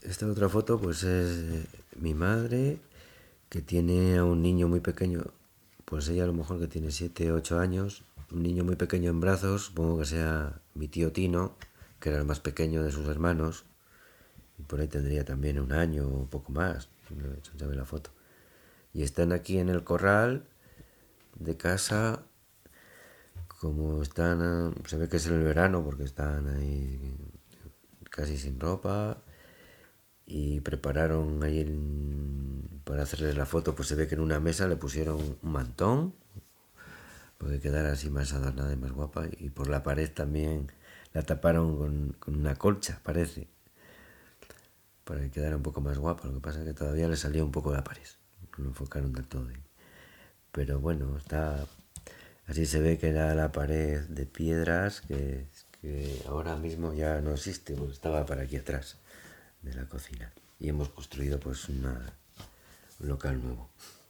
Esta otra foto pues es mi madre, que tiene a un niño muy pequeño, pues ella a lo mejor que tiene 7 8 años, un niño muy pequeño en brazos, supongo que sea mi tío Tino, que era el más pequeño de sus hermanos, y por ahí tendría también un año o poco más, no sabe la foto. Y están aquí en el corral de casa, como están, se ve que es el verano porque están ahí casi sin ropa, y prepararon ahí para hacerles la foto, pues se ve que en una mesa le pusieron un mantón porque quedara así más adornada y más guapa, y por la pared también la taparon con una colcha, parece, para que quedara un poco más guapa. Lo que pasa es que todavía le salía un poco la pared, no lo enfocaron del todo, pero bueno, está así. Se ve que era la pared de piedras que ahora mismo ya no existe, porque estaba para aquí atrás de la cocina, y hemos construido pues un local nuevo.